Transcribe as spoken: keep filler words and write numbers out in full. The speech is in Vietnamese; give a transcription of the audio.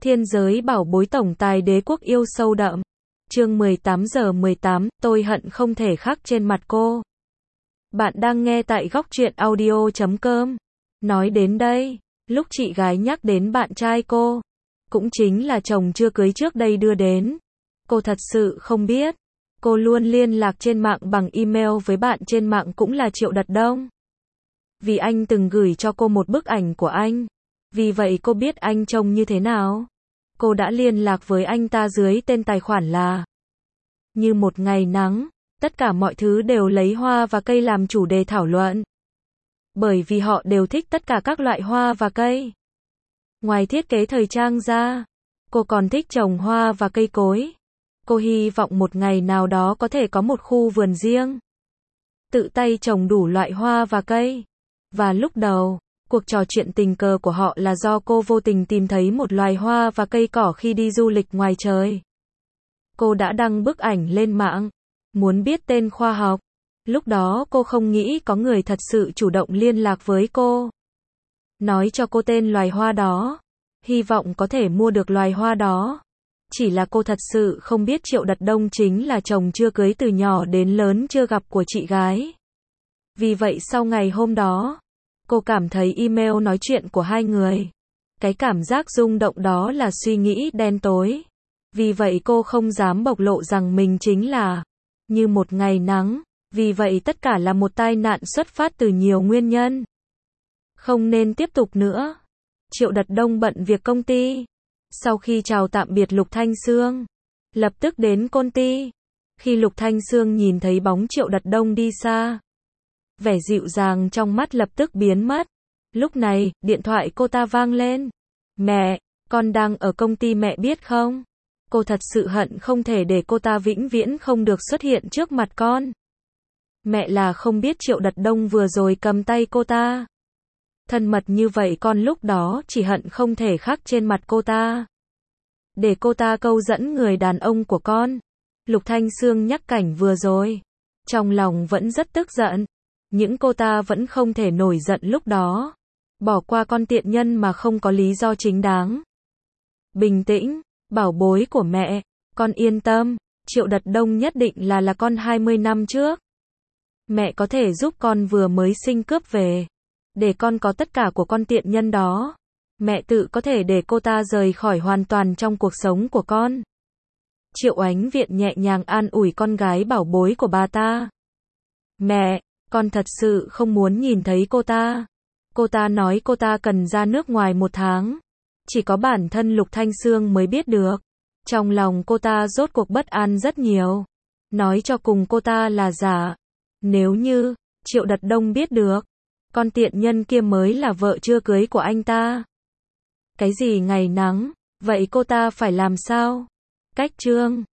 Thiên giới bảo bối tổng tài đế quốc yêu sâu đậm. Chương mười tám giờ mười tám, tôi hận không thể khắc trên mặt cô. Bạn đang nghe tại góc truyện audio chấm com. Nói đến đây, lúc chị gái nhắc đến bạn trai cô, cũng chính là chồng chưa cưới trước đây đưa đến. Cô thật sự không biết. Cô luôn liên lạc trên mạng bằng email với bạn trên mạng cũng là Triệu Đật Đông. Vì anh từng gửi cho cô một bức ảnh của anh. Vì vậy cô biết anh trông như thế nào. Cô đã liên lạc với anh ta dưới tên tài khoản là Như một ngày nắng. Tất cả mọi thứ đều lấy hoa và cây làm chủ đề thảo luận. Bởi vì họ đều thích tất cả các loại hoa và cây. Ngoài thiết kế thời trang ra, cô còn thích trồng hoa và cây cối. Cô hy vọng một ngày nào đó có thể có một khu vườn riêng. Tự tay trồng đủ loại hoa và cây. Và lúc đầu, cuộc trò chuyện tình cờ của họ là do cô vô tình tìm thấy một loài hoa và cây cỏ khi đi du lịch ngoài trời. Cô đã đăng bức ảnh lên mạng, muốn biết tên khoa học. Lúc đó cô không nghĩ có người thật sự chủ động liên lạc với cô. Nói cho cô tên loài hoa đó. Hy vọng có thể mua được loài hoa đó. Chỉ là cô thật sự không biết Triệu Đật Đông chính là chồng chưa cưới từ nhỏ đến lớn chưa gặp của chị gái. Vì vậy sau ngày hôm đó, cô cảm thấy email nói chuyện của hai người. Cái cảm giác rung động đó là suy nghĩ đen tối. Vì vậy cô không dám bộc lộ rằng mình chính là Như một ngày nắng. Vì vậy tất cả là một tai nạn xuất phát từ nhiều nguyên nhân. Không nên tiếp tục nữa. Triệu Đật Đông bận việc công ty. Sau khi chào tạm biệt Lục Thanh Sương, lập tức đến công ty. Khi Lục Thanh Sương nhìn thấy bóng Triệu Đật Đông đi xa, vẻ dịu dàng trong mắt lập tức biến mất. Lúc này, điện thoại cô ta vang lên. Mẹ, con đang ở công ty mẹ biết không? Cô thật sự hận không thể để cô ta vĩnh viễn không được xuất hiện trước mặt con. Mẹ là không biết Triệu Đật Đông vừa rồi cầm tay cô ta. Thân mật như vậy con lúc đó chỉ hận không thể khắc trên mặt cô ta. Để cô ta câu dẫn người đàn ông của con. Lục Thanh Sương nhắc cảnh vừa rồi. Trong lòng vẫn rất tức giận. Nhưng cô ta vẫn không thể nổi giận lúc đó. Bỏ qua con tiện nhân mà không có lý do chính đáng. Bình tĩnh, bảo bối của mẹ, con yên tâm, Triệu Đật Đông nhất định là là con hai mươi năm trước. Mẹ có thể giúp con vừa mới sinh cướp về. Để con có tất cả của con tiện nhân đó. Mẹ tự có thể để cô ta rời khỏi hoàn toàn trong cuộc sống của con. Triệu Ánh Viện nhẹ nhàng an ủi con gái bảo bối của bà ta. Mẹ, con thật sự không muốn nhìn thấy cô ta. Cô ta nói cô ta cần ra nước ngoài một tháng. Chỉ có bản thân Lục Thanh Sương mới biết được. Trong lòng cô ta rốt cuộc bất an rất nhiều. Nói cho cùng cô ta là giả. Nếu như Triệu Đật Đông biết được, con tiện nhân kia mới là vợ chưa cưới của anh ta. Cái gì ngày nắng, vậy cô ta phải làm sao? Cách chương